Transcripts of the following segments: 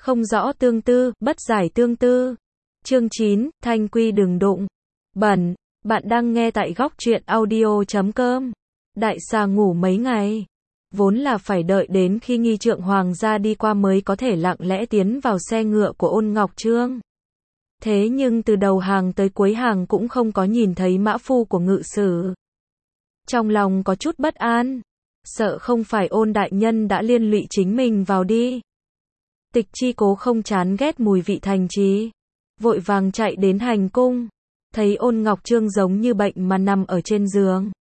Không rõ tương tư, bất giải tương tư. Chương 9, Thanh Quy đừng đụng. Bẩn, bạn đang nghe tại góc truyện audio.com. Đại xà ngủ mấy ngày. Vốn là phải đợi đến khi nghi trượng hoàng gia đi qua mới có thể lặng lẽ tiến vào xe ngựa của Ôn Ngọc Trương. Thế nhưng từ đầu hàng tới cuối hàng cũng không có nhìn thấy mã phu của ngự sử. Trong lòng có chút bất an. Sợ không phải Ôn đại nhân đã liên lụy chính mình vào đi. Tịch Chi cố không chán ghét mùi vị thành trí. Vội vàng chạy đến hành cung. Thấy Ôn Ngọc Trương giống như bệnh mà nằm ở trên giường.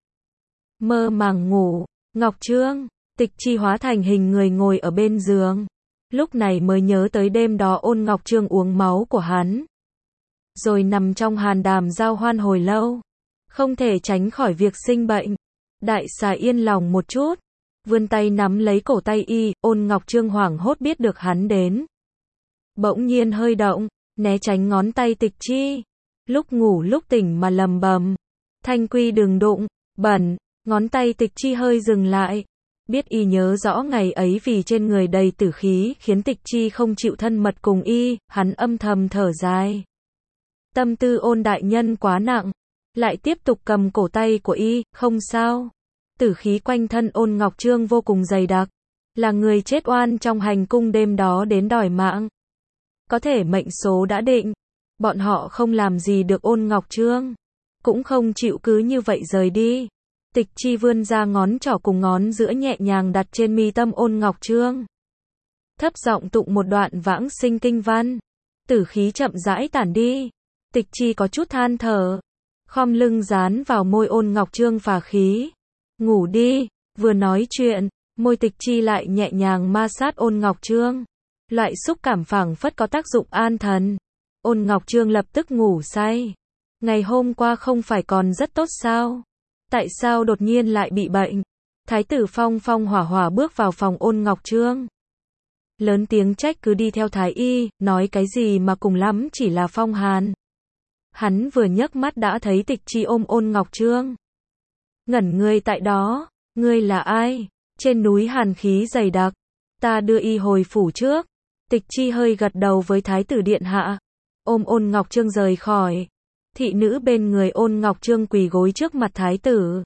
Mơ màng ngủ. Ngọc Trương. Tịch Chi hóa thành hình người ngồi ở bên giường. Lúc này mới nhớ tới đêm đó Ôn Ngọc Trương uống máu của hắn. Rồi nằm trong hàn đàm giao hoan hồi lâu. Không thể tránh khỏi việc sinh bệnh. Đại xà yên lòng một chút. Vươn tay nắm lấy cổ tay y, Ôn Ngọc Trương hoảng hốt biết được hắn đến. Bỗng nhiên hơi động, né tránh ngón tay Tịch Chi. Lúc ngủ lúc tỉnh mà lầm bầm. Thanh Quy đừng đụng, bẩn, ngón tay Tịch Chi hơi dừng lại. Biết y nhớ rõ ngày ấy vì trên người đầy tử khí khiến Tịch Chi không chịu thân mật cùng y, hắn âm thầm thở dài. Tâm tư Ôn đại nhân quá nặng, lại tiếp tục cầm cổ tay của y, không sao. Tử khí quanh thân Ôn Ngọc Trương vô cùng dày đặc, là người chết oan trong hành cung đêm đó đến đòi mạng. Có thể mệnh số đã định, bọn họ không làm gì được Ôn Ngọc Trương, cũng không chịu cứ như vậy rời đi. Tịch Chi vươn ra ngón trỏ cùng ngón giữa nhẹ nhàng đặt trên mi tâm Ôn Ngọc Trương. Thấp giọng tụng một đoạn vãng sinh kinh văn, tử khí chậm rãi tản đi. Tịch Chi có chút than thở, khom lưng dán vào môi Ôn Ngọc Trương phả khí. Ngủ đi, vừa nói chuyện, môi Tịch Chi lại nhẹ nhàng ma sát Ôn Ngọc Trương. Loại xúc cảm phảng phất có tác dụng an thần. Ôn Ngọc Trương lập tức ngủ say. Ngày hôm qua không phải còn rất tốt sao? Tại sao đột nhiên lại bị bệnh? Thái tử Phong Phong hỏa hỏa bước vào phòng Ôn Ngọc Trương. Lớn tiếng trách cứ đi theo thái y, nói cái gì mà cùng lắm chỉ là phong hàn. Hắn vừa nhấc mắt đã thấy Tịch Chi ôm Ôn Ngọc Trương. Ngẩn người tại đó, ngươi là ai? Trên núi hàn khí dày đặc, ta đưa y hồi phủ trước. Tịch Chi hơi gật đầu với thái tử điện hạ, ôm Ôn Ngọc Trương rời khỏi. Thị nữ bên người Ôn Ngọc Trương quỳ gối trước mặt thái tử.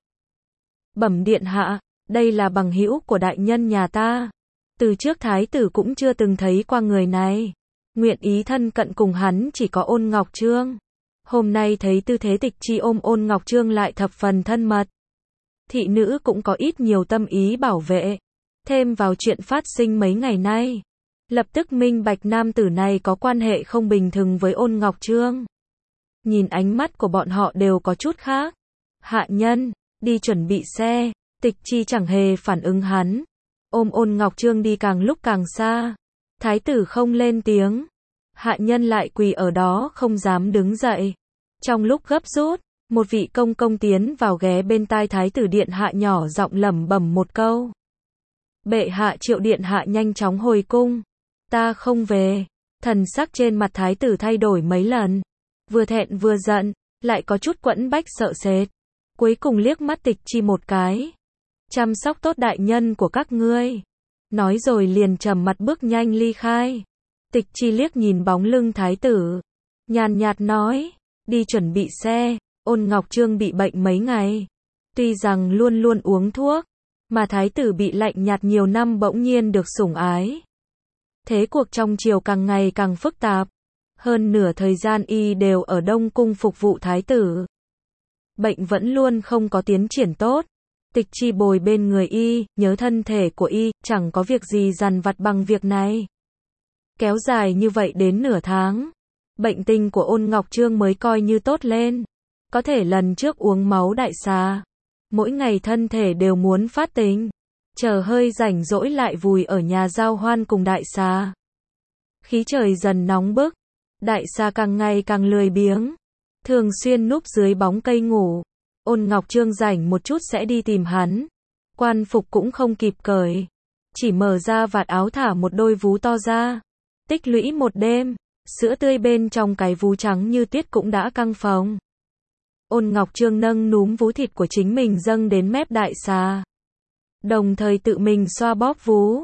Bẩm điện hạ, đây là bằng hữu của đại nhân nhà ta. Từ trước thái tử cũng chưa từng thấy qua người này. Nguyện ý thân cận cùng hắn chỉ có Ôn Ngọc Trương. Hôm nay thấy tư thế Tịch Chi ôm Ôn Ngọc Trương lại thập phần thân mật. Thị nữ cũng có ít nhiều tâm ý bảo vệ. Thêm vào chuyện phát sinh mấy ngày nay, lập tức minh bạch nam tử này có quan hệ không bình thường với Ôn Ngọc Trương. Nhìn ánh mắt của bọn họ đều có chút khác. Hạ nhân, đi chuẩn bị xe. Tịch Chi chẳng hề phản ứng hắn. Ôm Ôn Ngọc Trương đi càng lúc càng xa. Thái tử không lên tiếng. Hạ nhân lại quỳ ở đó không dám đứng dậy. Trong lúc gấp rút, một vị công công tiến vào ghé bên tai thái tử điện hạ nhỏ giọng lẩm bẩm một câu. Bệ hạ triệu điện hạ nhanh chóng hồi cung. Ta không về. Thần sắc trên mặt thái tử thay đổi mấy lần. Vừa thẹn vừa giận, lại có chút quẫn bách sợ sệt. Cuối cùng liếc mắt Tịch Chi một cái. Chăm sóc tốt đại nhân của các ngươi. Nói rồi liền trầm mặt bước nhanh ly khai. Tịch Chi liếc nhìn bóng lưng thái tử. Nhàn nhạt nói, đi chuẩn bị xe. Ôn Ngọc Trương bị bệnh mấy ngày. Tuy rằng luôn luôn uống thuốc, mà thái tử bị lạnh nhạt nhiều năm bỗng nhiên được sủng ái. Thế cuộc trong triều càng ngày càng phức tạp. Hơn nửa thời gian y đều ở Đông Cung phục vụ thái tử. Bệnh vẫn luôn không có tiến triển tốt. Tịch Chi bồi bên người y, nhớ thân thể của y, chẳng có việc gì dằn vặt bằng việc này. Kéo dài như vậy đến nửa tháng. Bệnh tình của Ôn Ngọc Trương mới coi như tốt lên. Có thể lần trước uống máu đại xà. Mỗi ngày thân thể đều muốn phát tình. Chờ hơi rảnh rỗi lại vùi ở nhà giao hoan cùng đại xà. Khí trời dần nóng bức. Đại xà càng ngày càng lười biếng. Thường xuyên núp dưới bóng cây ngủ. Ôn Ngọc Trương rảnh một chút sẽ đi tìm hắn. Quan phục cũng không kịp cởi. Chỉ mở ra vạt áo thả một đôi vú to ra. Tích lũy một đêm. Sữa tươi bên trong cái vú trắng như tuyết cũng đã căng phồng. Ôn Ngọc Trương nâng núm vú thịt của chính mình dâng đến mép đại xà. Đồng thời tự mình xoa bóp vú.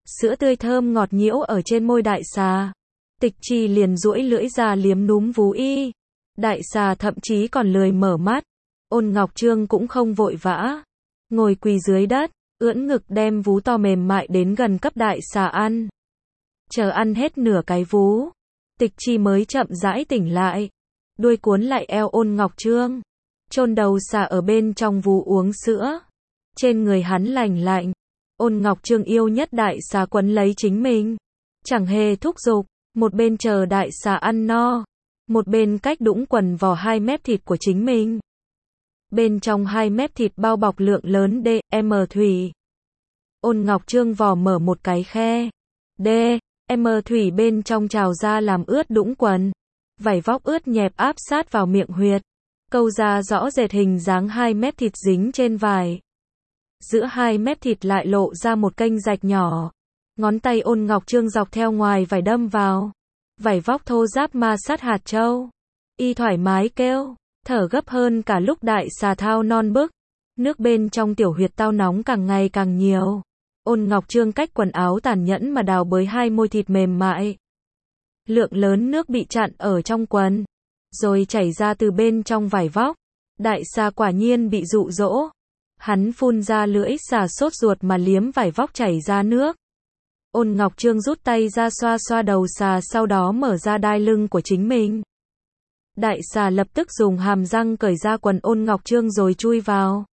Sữa tươi thơm ngọt nhiễu ở trên môi đại xà. Tịch Trì liền duỗi lưỡi ra liếm núm vú y. Đại xà thậm chí còn lười mở mắt. Ôn Ngọc Trương cũng không vội vã. Ngồi quỳ dưới đất, ưỡn ngực đem vú to mềm mại đến gần cấp đại xà ăn. Chờ ăn hết nửa cái vú, Tịch Trì mới chậm rãi tỉnh lại. Đuôi cuốn lại eo Ôn Ngọc Trương. Chôn đầu xà ở bên trong vú uống sữa. Trên người hắn lành lạnh. Ôn Ngọc Trương yêu nhất đại xà quấn lấy chính mình. Chẳng hề thúc giục. Một bên chờ đại xà ăn no. Một bên cách đũng quần vò 2 mép thịt của chính mình. Bên trong 2 mép thịt bao bọc lượng lớn D.M. thủy. Ôn Ngọc Trương vò mở một cái khe. D.M. thủy bên trong trào ra làm ướt đũng quần. Vảy vóc ướt nhẹp áp sát vào miệng huyệt. Câu ra rõ rệt hình dáng 2 mép thịt dính trên vải. Giữa 2 mép thịt lại lộ ra một kênh rạch nhỏ. Ngón tay Ôn Ngọc Trương dọc theo ngoài vải đâm vào. Vảy vóc thô ráp ma sát hạt châu. Y thoải mái kêu, thở gấp hơn cả lúc đại xà thao non bức. Nước bên trong tiểu huyệt tao nóng càng ngày càng nhiều. Ôn Ngọc Trương cách quần áo tàn nhẫn mà đào bới 2 môi thịt mềm mại. Lượng lớn nước bị chặn ở trong quần, rồi chảy ra từ bên trong vải vóc. Đại xà quả nhiên bị dụ dỗ. Hắn phun ra lưỡi xà sốt ruột mà liếm vải vóc chảy ra nước. Ôn Ngọc Trương rút tay ra xoa xoa đầu xà, sau đó mở ra đai lưng của chính mình. Đại xà lập tức dùng hàm răng cởi ra quần Ôn Ngọc Trương rồi chui vào.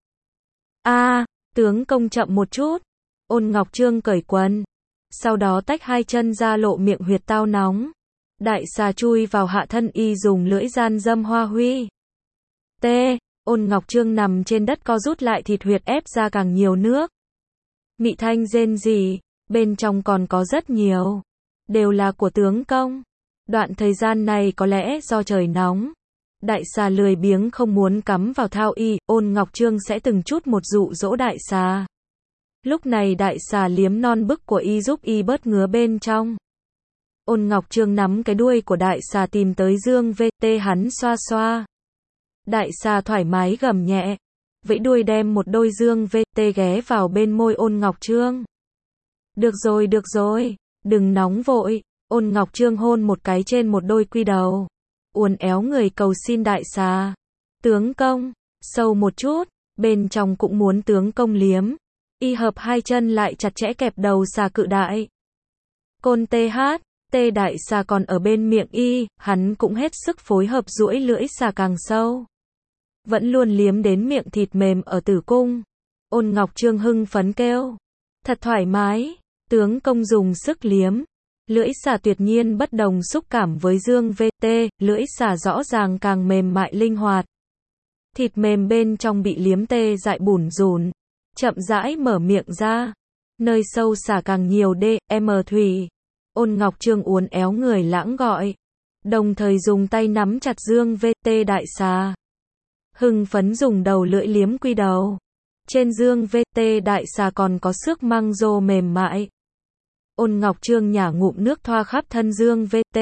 Tướng công chậm một chút. Ôn Ngọc Trương cởi quần. Sau đó tách 2 chân ra lộ miệng huyệt tao nóng. Đại xà chui vào hạ thân y dùng lưỡi gian dâm Hoa Huy. Ôn Ngọc Trương nằm trên đất co rút lại thịt huyệt ép ra càng nhiều nước. Mị thanh rên rỉ, bên trong còn có rất nhiều. Đều là của tướng công. Đoạn thời gian này có lẽ do trời nóng. Đại xà lười biếng không muốn cắm vào thao y, Ôn Ngọc Trương sẽ từng chút một dụ dỗ đại xà. Lúc này đại xà liếm non bức của y giúp y bớt ngứa bên trong. Ôn Ngọc Trương nắm cái đuôi của đại xà tìm tới dương VT hắn xoa xoa. Đại xà thoải mái gầm nhẹ. Vẫy đuôi đem một đôi dương VT ghé vào bên môi Ôn Ngọc Trương. Được rồi, đừng nóng vội. Ôn Ngọc Trương hôn một cái trên một đôi quy đầu. Uốn éo người cầu xin đại xà. Tướng công, sâu một chút, bên trong cũng muốn tướng công liếm. Y hợp 2 chân lại chặt chẽ kẹp đầu xà cự đại. Côn TH, đại xà còn ở bên miệng y, hắn cũng hết sức phối hợp duỗi lưỡi xà càng sâu. Vẫn luôn liếm đến miệng thịt mềm ở tử cung. Ôn Ngọc Trương hưng phấn kêu. Thật thoải mái, tướng công dùng sức liếm. Lưỡi xà tuyệt nhiên bất đồng xúc cảm với dương VT, lưỡi xà rõ ràng càng mềm mại linh hoạt. Thịt mềm bên trong bị liếm tê dại bủn rủn. Chậm rãi mở miệng ra. Nơi sâu xà càng nhiều D.M. thủy. Ôn Ngọc Trương uốn éo người lãng gọi. Đồng thời dùng tay nắm chặt dương VT đại xà. Hưng phấn dùng đầu lưỡi liếm quy đầu. Trên dương VT đại xà còn có xước măng rô mềm mại. Ôn Ngọc Trương nhả ngụm nước thoa khắp thân dương VT.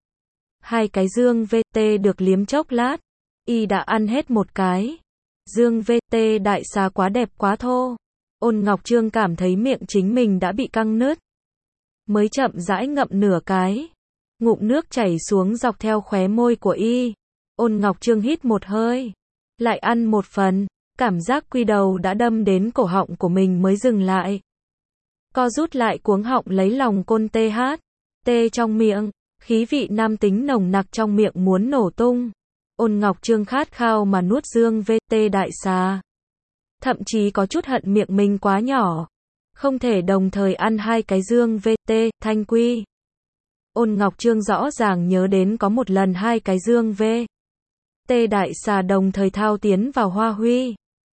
2 cái dương VT được liếm chốc lát. Y đã ăn hết một cái. Dương VT đại xà quá đẹp quá thô. Ôn Ngọc Trương cảm thấy miệng chính mình đã bị căng nứt. Mới chậm rãi ngậm nửa cái. Ngụm nước chảy xuống dọc theo khóe môi của y. Ôn Ngọc Trương hít một hơi. Lại ăn một phần. Cảm giác quy đầu đã đâm đến cổ họng của mình mới dừng lại. Co rút lại cuống họng lấy lòng Côn TH. Trong miệng. Khí vị nam tính nồng nặc trong miệng muốn nổ tung. Ôn Ngọc Trương khát khao mà nuốt dương VT đại xà. Thậm chí có chút hận miệng mình quá nhỏ. Không thể đồng thời ăn 2 cái dương VT, thanh quy. Ôn Ngọc Trương rõ ràng nhớ đến có một lần 2 cái dương VT đại xà đồng thời thao tiến vào Hoa Huy.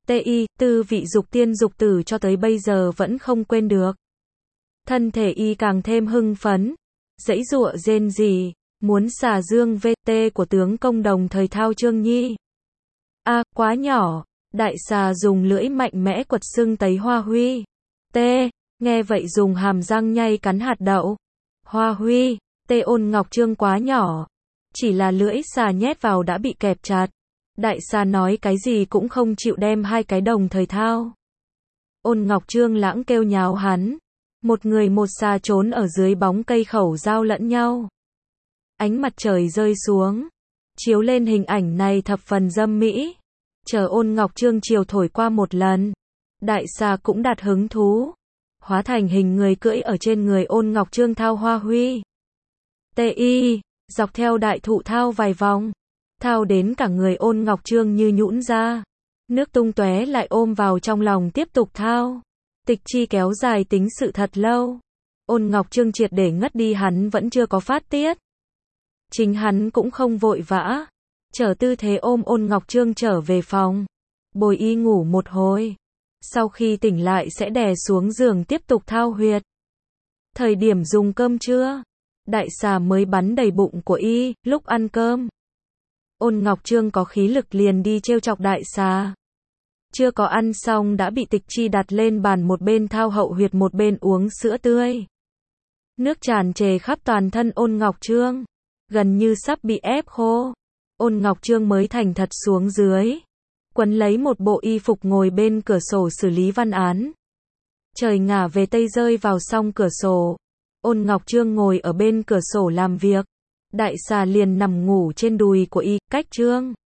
Tư vị dục tiên dục tử cho tới bây giờ vẫn không quên được. Thân thể y càng thêm hưng phấn. Giãy giụa rên rỉ. Muốn xà dương VT của tướng công đồng thời thao Trương Nhi. Quá nhỏ. Đại xà dùng lưỡi mạnh mẽ quật sưng tấy Hoa Huy. Nghe vậy dùng hàm răng nhai cắn hạt đậu. Hoa Huy. Ôn Ngọc Trương quá nhỏ. Chỉ là lưỡi xà nhét vào đã bị kẹp chặt. Đại xà nói cái gì cũng không chịu đem 2 cái đồng thời thao. Ôn Ngọc Trương lãng kêu nháo hắn. Một người một xà trốn ở dưới bóng cây khẩu giao lẫn nhau. Ánh mặt trời rơi xuống, chiếu lên hình ảnh này thập phần dâm mỹ. Chờ Ôn Ngọc Trương chiều thổi qua một lần, đại xà cũng đạt hứng thú, hóa thành hình người cưỡi ở trên người Ôn Ngọc Trương thao hoa huy. Ti, dọc theo đại thụ thao vài vòng, thao đến cả người Ôn Ngọc Trương như nhũn ra. Nước tung tóe lại ôm vào trong lòng tiếp tục thao. Tịch chi kéo dài tính sự thật lâu. Ôn Ngọc Trương triệt để ngất đi, hắn vẫn chưa có phát tiết. Chính hắn cũng không vội vã, trở tư thế ôm Ôn Ngọc Trương trở về phòng, bồi y ngủ một hồi. Sau khi tỉnh lại sẽ đè xuống giường tiếp tục thao huyệt. Thời điểm dùng cơm trưa, đại xà mới bắn đầy bụng của y. Lúc ăn cơm, Ôn Ngọc Trương có khí lực liền đi trêu chọc đại xà. Chưa có ăn xong đã bị Tịch Chi đặt lên bàn, một bên thao hậu huyệt một bên uống sữa tươi. Nước tràn trề khắp toàn thân Ôn Ngọc Trương, gần như sắp bị ép khô. Ôn Ngọc Trương mới thành thật xuống dưới, quấn lấy một bộ y phục ngồi bên cửa sổ xử lý văn án. Trời ngả về tây rơi vào song cửa sổ. Ôn Ngọc Trương ngồi ở bên cửa sổ làm việc. Đại xà liền nằm ngủ trên đùi của y, cách Trương